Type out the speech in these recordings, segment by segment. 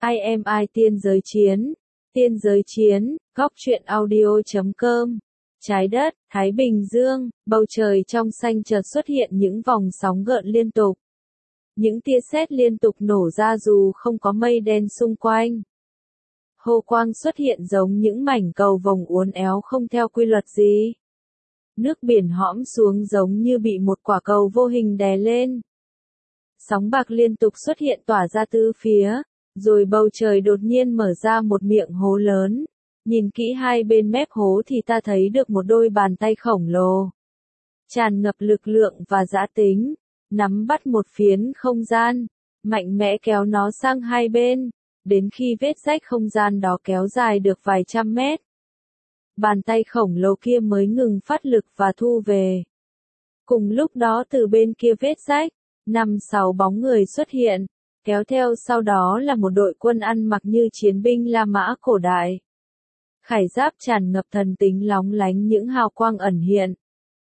IMI Tiên giới chiến, góc truyện audio.com. Trái đất, Thái Bình Dương, bầu trời trong xanh chợt xuất hiện những vòng sóng gợn liên tục. Những tia sét liên tục nổ ra dù không có mây đen xung quanh. Hồ quang xuất hiện giống những mảnh cầu vồng uốn éo không theo quy luật gì. Nước biển hõm xuống giống như bị một quả cầu vô hình đè lên. Sóng bạc liên tục xuất hiện tỏa ra tứ phía, rồi bầu trời đột nhiên mở ra một miệng hố lớn. Nhìn kỹ hai bên mép hố thì ta thấy được một đôi bàn tay khổng lồ, tràn ngập lực lượng và dã tính, nắm bắt một phiến không gian, mạnh mẽ kéo nó sang hai bên, đến khi vết rách không gian đó kéo dài được vài trăm mét. Bàn tay khổng lồ kia mới ngừng phát lực và thu về. Cùng lúc đó từ bên kia vết rách, 5-6 bóng người xuất hiện, kéo theo sau đó là một đội quân ăn mặc như chiến binh La Mã cổ đại. Khải giáp tràn ngập thần tính lóng lánh những hào quang ẩn hiện.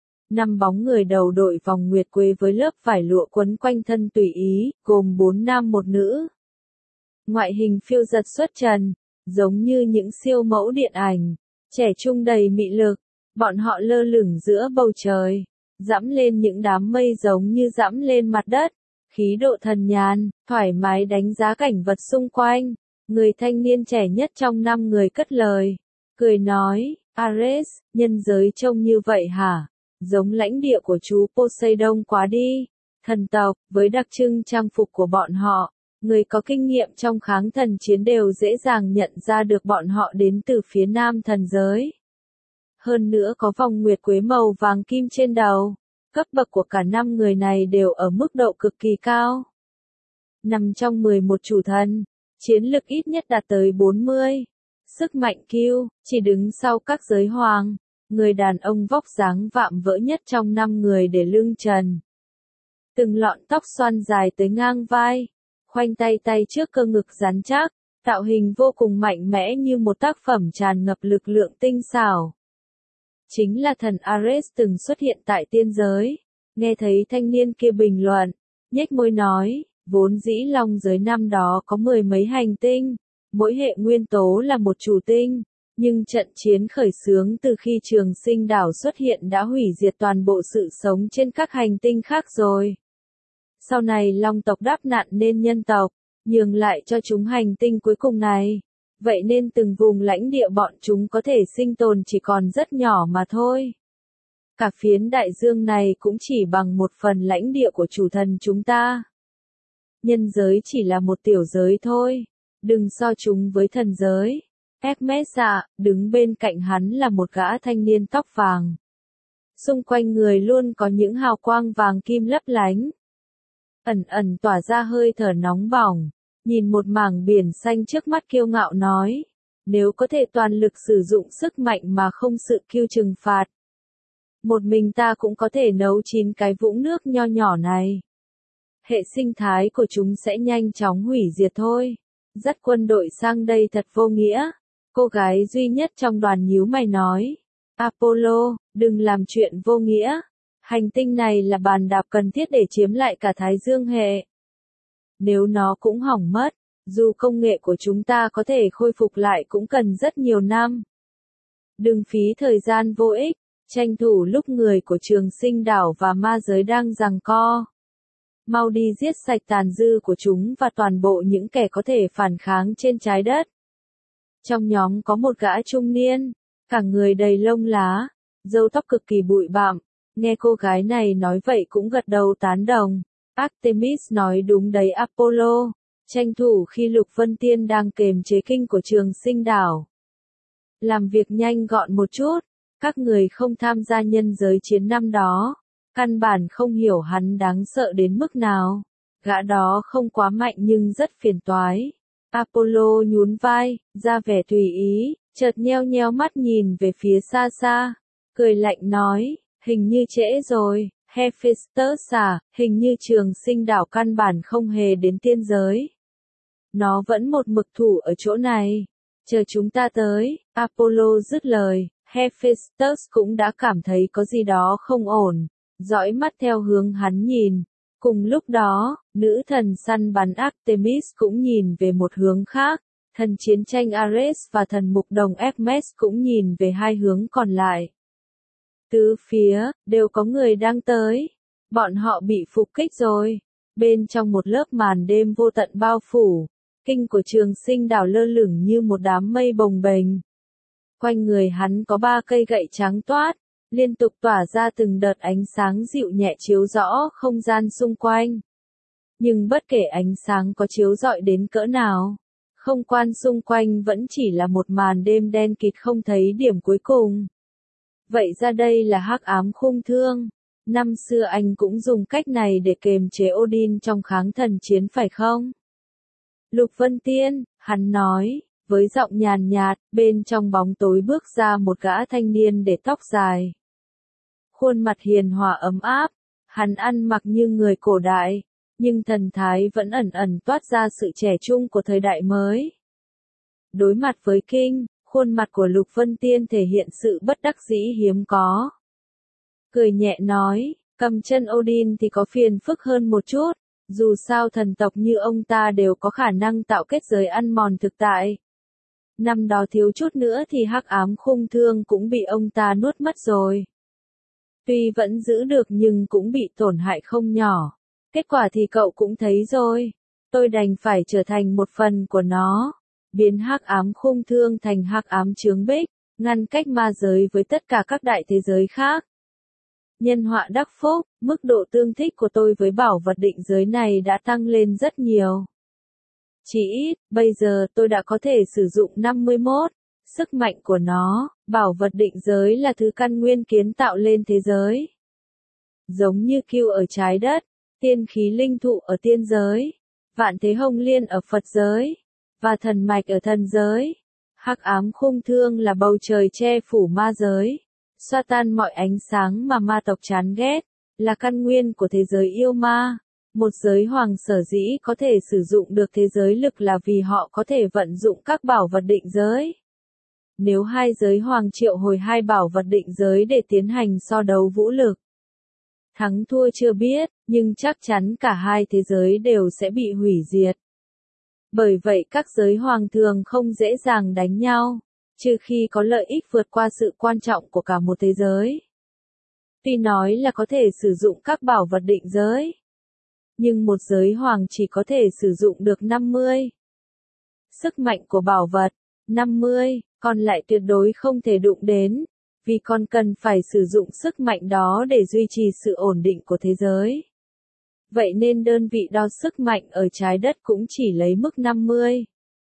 5 bóng người đầu đội vòng nguyệt quế với lớp vải lụa quấn quanh thân tùy ý, gồm 4 nam 1 nữ. Ngoại hình phiêu dật xuất trần, giống như những siêu mẫu điện ảnh, trẻ trung đầy mị lực. Bọn họ lơ lửng giữa bầu trời, dẫm lên những đám mây giống như dẫm lên mặt đất. Khí độ thần nhàn, thoải mái đánh giá cảnh vật xung quanh. Người thanh niên trẻ nhất trong 5 người cất lời, cười nói, Ares, nhân giới trông như vậy hả? Giống lãnh địa của chú Poseidon quá đi. Thần tộc, với đặc trưng trang phục của bọn họ, người có kinh nghiệm trong kháng thần chiến đều dễ dàng nhận ra được bọn họ đến từ phía nam thần giới. Hơn nữa có vòng nguyệt quế màu vàng kim trên đầu. Cấp bậc của cả 5 người này đều ở mức độ cực kỳ cao. Nằm trong 11 chủ thần, chiến lực ít nhất đạt tới 40. Sức mạnh Q, chỉ đứng sau các giới hoàng. Người đàn ông vóc dáng vạm vỡ nhất trong 5 người để lưng trần. Từng lọn tóc xoăn dài tới ngang vai, khoanh tay trước cơ ngực rắn chắc, tạo hình vô cùng mạnh mẽ như một tác phẩm tràn ngập lực lượng tinh xảo. Chính là thần Ares từng xuất hiện tại tiên giới. Nghe thấy thanh niên kia bình luận, nhếch môi nói, vốn dĩ long giới năm đó có 10 mấy hành tinh, mỗi hệ nguyên tố là một chủ tinh, nhưng trận chiến khởi xướng từ khi Trường Sinh đảo xuất hiện đã hủy diệt toàn bộ sự sống trên các hành tinh khác rồi. Sau này long tộc đáp nạn nên nhân tộc, nhường lại cho chúng hành tinh cuối cùng này. Vậy nên từng vùng lãnh địa bọn chúng có thể sinh tồn chỉ còn rất nhỏ mà thôi. Cả phiến đại dương này cũng chỉ bằng một phần lãnh địa của chủ thần chúng ta. Nhân giới chỉ là một tiểu giới thôi, đừng so chúng với thần giới. Hermes ạ, đứng bên cạnh hắn là một gã thanh niên tóc vàng. Xung quanh người luôn có những hào quang vàng kim lấp lánh. Ẩn ẩn tỏa ra hơi thở nóng bỏng. Nhìn một mảng biển xanh trước mắt kiêu ngạo nói, nếu có thể toàn lực sử dụng sức mạnh mà không sự kiêu trừng phạt, một mình ta cũng có thể nấu 9 cái vũng nước nho nhỏ này. Hệ sinh thái của chúng sẽ nhanh chóng hủy diệt thôi. Dắt quân đội sang đây thật vô nghĩa. Cô gái duy nhất trong đoàn nhíu mày nói, Apollo, đừng làm chuyện vô nghĩa. Hành tinh này là bàn đạp cần thiết để chiếm lại cả Thái Dương hệ. Nếu nó cũng hỏng mất, dù công nghệ của chúng ta có thể khôi phục lại cũng cần rất nhiều năm. Đừng phí thời gian vô ích, tranh thủ lúc người của Trường Sinh đảo và ma giới đang giằng co. Mau đi giết sạch tàn dư của chúng và toàn bộ những kẻ có thể phản kháng trên trái đất. Trong nhóm có một gã trung niên, cả người đầy lông lá, râu tóc cực kỳ bụi bặm, nghe cô gái này nói vậy cũng gật đầu tán đồng. Artemis nói đúng đấy Apollo, tranh thủ khi Lục Vân Tiên đang kềm chế kinh của Trường Sinh đảo. Làm việc nhanh gọn một chút, các người không tham gia nhân giới chiến năm đó, căn bản không hiểu hắn đáng sợ đến mức nào. Gã đó không quá mạnh nhưng rất phiền toái. Apollo nhún vai, ra vẻ tùy ý, chợt nheo nheo mắt nhìn về phía xa xa, cười lạnh nói, hình như trễ rồi. Hephaestus à, hình như Trường Sinh đảo căn bản không hề đến tiên giới. Nó vẫn một mực thủ ở chỗ này, chờ chúng ta tới. Apollo dứt lời, Hephaestus cũng đã cảm thấy có gì đó không ổn, dõi mắt theo hướng hắn nhìn, Cùng lúc đó, nữ thần săn bắn Artemis cũng nhìn về một hướng khác, thần chiến tranh Ares và thần mục đồng Hermes cũng nhìn về hai hướng còn lại. Tứ phía, đều có người đang tới. Bọn họ bị phục kích rồi. Bên trong một lớp màn đêm vô tận bao phủ, kinh của Trường Sinh đảo lơ lửng như một đám mây bồng bềnh. Quanh người hắn có 3 cây gậy trắng toát, liên tục tỏa ra từng đợt ánh sáng dịu nhẹ chiếu rõ không gian xung quanh. Nhưng bất kể ánh sáng có chiếu rọi đến cỡ nào, không gian xung quanh vẫn chỉ là một màn đêm đen kịt không thấy điểm cuối cùng. Vậy ra đây là hắc ám khung thương. Năm xưa anh cũng dùng cách này để kiềm chế Odin trong kháng thần chiến phải không? Lục Vân Tiên, hắn nói, với giọng nhàn nhạt, bên trong bóng tối bước ra một gã thanh niên để tóc dài. Khuôn mặt hiền hòa ấm áp, hắn ăn mặc như người cổ đại, nhưng thần thái vẫn ẩn ẩn toát ra sự trẻ trung của thời đại mới. Đối mặt với Kinh, khuôn mặt của Lục Vân Tiên thể hiện sự bất đắc dĩ hiếm có. Cười nhẹ nói, cầm chân Odin thì có phiền phức hơn một chút, dù sao thần tộc như ông ta đều có khả năng tạo kết giới ăn mòn thực tại. Năm đó thiếu chút nữa thì hắc ám khung thương cũng bị ông ta nuốt mất rồi. Tuy vẫn giữ được nhưng cũng bị tổn hại không nhỏ. Kết quả thì cậu cũng thấy rồi. Tôi đành phải trở thành một phần của nó. Biến hắc ám khung thương thành hắc ám chướng bích, ngăn cách ma giới với tất cả các đại thế giới khác. Nhân họa đắc phúc, mức độ tương thích của tôi với bảo vật định giới này đã tăng lên rất nhiều. Chỉ ít, bây giờ tôi đã có thể sử dụng 51. Sức mạnh của nó, bảo vật định giới là thứ căn nguyên kiến tạo lên thế giới. Giống như Cưu ở trái đất, tiên khí linh thụ ở tiên giới, vạn thế hồng liên ở Phật giới, và thần mạch ở thần giới. Hắc ám khung thương là bầu trời che phủ ma giới, xoa tan mọi ánh sáng mà ma tộc chán ghét, là căn nguyên của thế giới yêu ma. Một giới hoàng sở dĩ có thể sử dụng được thế giới lực là vì họ có thể vận dụng các bảo vật định giới. Nếu hai giới hoàng triệu hồi hai bảo vật định giới để tiến hành so đấu vũ lực, thắng thua chưa biết, nhưng chắc chắn cả hai thế giới đều sẽ bị hủy diệt. Bởi vậy các giới hoàng thường không dễ dàng đánh nhau, trừ khi có lợi ích vượt qua sự quan trọng của cả một thế giới. Tuy nói là có thể sử dụng các bảo vật định giới, nhưng một giới hoàng chỉ có thể sử dụng được 50. Sức mạnh của bảo vật, 50, còn lại tuyệt đối không thể đụng đến, vì còn cần phải sử dụng sức mạnh đó để duy trì sự ổn định của thế giới. Vậy nên đơn vị đo sức mạnh ở trái đất cũng chỉ lấy mức 50.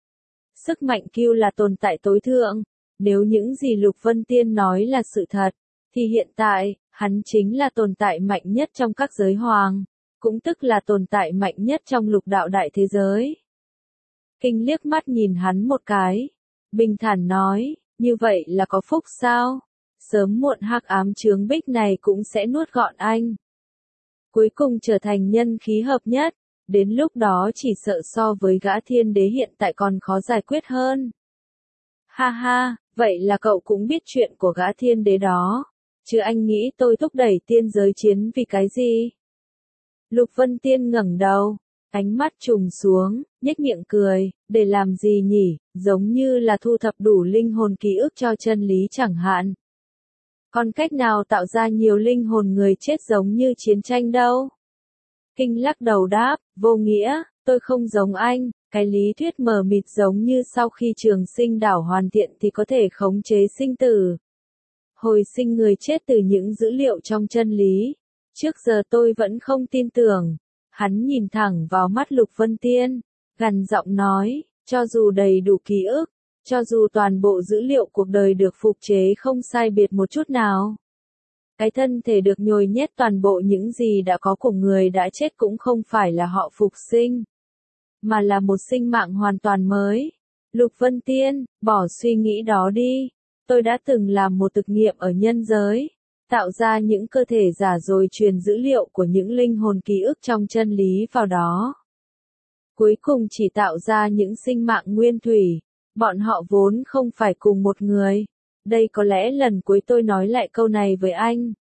Sức mạnh Cưu là tồn tại tối thượng, nếu những gì Lục Vân Tiên nói là sự thật, thì hiện tại, hắn chính là tồn tại mạnh nhất trong các giới hoàng, cũng tức là tồn tại mạnh nhất trong lục đạo đại thế giới. Kinh liếc mắt nhìn hắn một cái, bình thản nói, như vậy là có phúc sao? Sớm muộn hắc ám chướng bích này cũng sẽ nuốt gọn anh. Cuối cùng trở thành nhân khí hợp nhất, đến lúc đó chỉ sợ so với gã thiên đế hiện tại còn khó giải quyết hơn. Ha ha, vậy là cậu cũng biết chuyện của gã thiên đế đó, chứ anh nghĩ tôi thúc đẩy tiên giới chiến vì cái gì? Lục Vân Tiên ngẩng đầu, ánh mắt trùng xuống, nhếch miệng cười, để làm gì nhỉ, giống như là thu thập đủ linh hồn ký ức cho chân lý chẳng hạn. Còn cách nào tạo ra nhiều linh hồn người chết giống như chiến tranh đâu? Kinh lắc đầu đáp, vô nghĩa, tôi không giống anh, cái lý thuyết mờ mịt giống như sau khi Trường Sinh đảo hoàn thiện thì có thể khống chế sinh tử. Hồi sinh người chết từ những dữ liệu trong chân lý. Trước giờ tôi vẫn không tin tưởng. Hắn nhìn thẳng vào mắt Lục Vân Tiên, gằn giọng nói, cho dù đầy đủ ký ức, cho dù toàn bộ dữ liệu cuộc đời được phục chế không sai biệt một chút nào, cái thân thể được nhồi nhét toàn bộ những gì đã có của người đã chết cũng không phải là họ phục sinh, mà là một sinh mạng hoàn toàn mới. Lục Vân Tiên, bỏ suy nghĩ đó đi. Tôi đã từng làm một thực nghiệm ở nhân giới, tạo ra những cơ thể giả rồi truyền dữ liệu của những linh hồn ký ức trong chân lý vào đó. Cuối cùng chỉ tạo ra những sinh mạng nguyên thủy, bọn họ vốn không phải cùng một người. Đây có lẽ lần cuối tôi nói lại câu này với anh.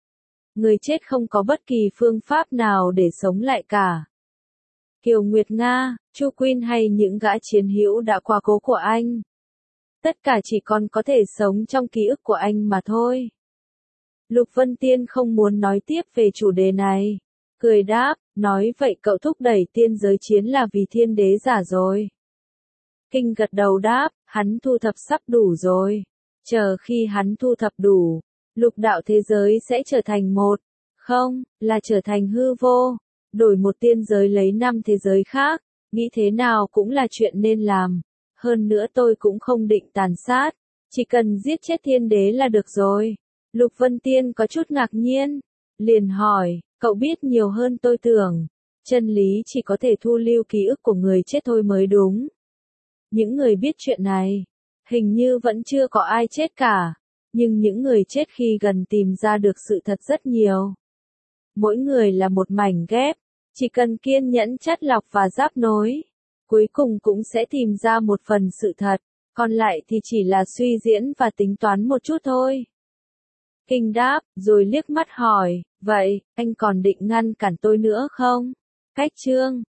Người chết không có bất kỳ phương pháp nào để sống lại cả. Kiều Nguyệt Nga, Chu Quyên hay những gã chiến hữu đã quá cố của anh. Tất cả chỉ còn có thể sống trong ký ức của anh mà thôi. Lục Vân Tiên không muốn nói tiếp về chủ đề này. Cười đáp, nói vậy cậu thúc đẩy tiên giới chiến là vì thiên đế giả rồi. Kinh gật đầu đáp, hắn thu thập sắp đủ rồi. Chờ khi hắn thu thập đủ, lục đạo thế giới sẽ trở thành một. Không, là trở thành hư vô. Đổi một tiên giới lấy 5 thế giới khác, nghĩ thế nào cũng là chuyện nên làm. Hơn nữa tôi cũng không định tàn sát, chỉ cần giết chết thiên đế là được rồi. Lục Vân Tiên có chút ngạc nhiên, liền hỏi, cậu biết nhiều hơn tôi tưởng. Chân lý chỉ có thể thu lưu ký ức của người chết thôi mới đúng. Những người biết chuyện này, hình như vẫn chưa có ai chết cả, nhưng những người chết khi gần tìm ra được sự thật rất nhiều. Mỗi người là một mảnh ghép, chỉ cần kiên nhẫn chắt lọc và giáp nối, cuối cùng cũng sẽ tìm ra một phần sự thật, còn lại thì chỉ là suy diễn và tính toán một chút thôi. Kinh đáp, rồi liếc mắt hỏi, vậy, anh còn định ngăn cản tôi nữa không? Cách chương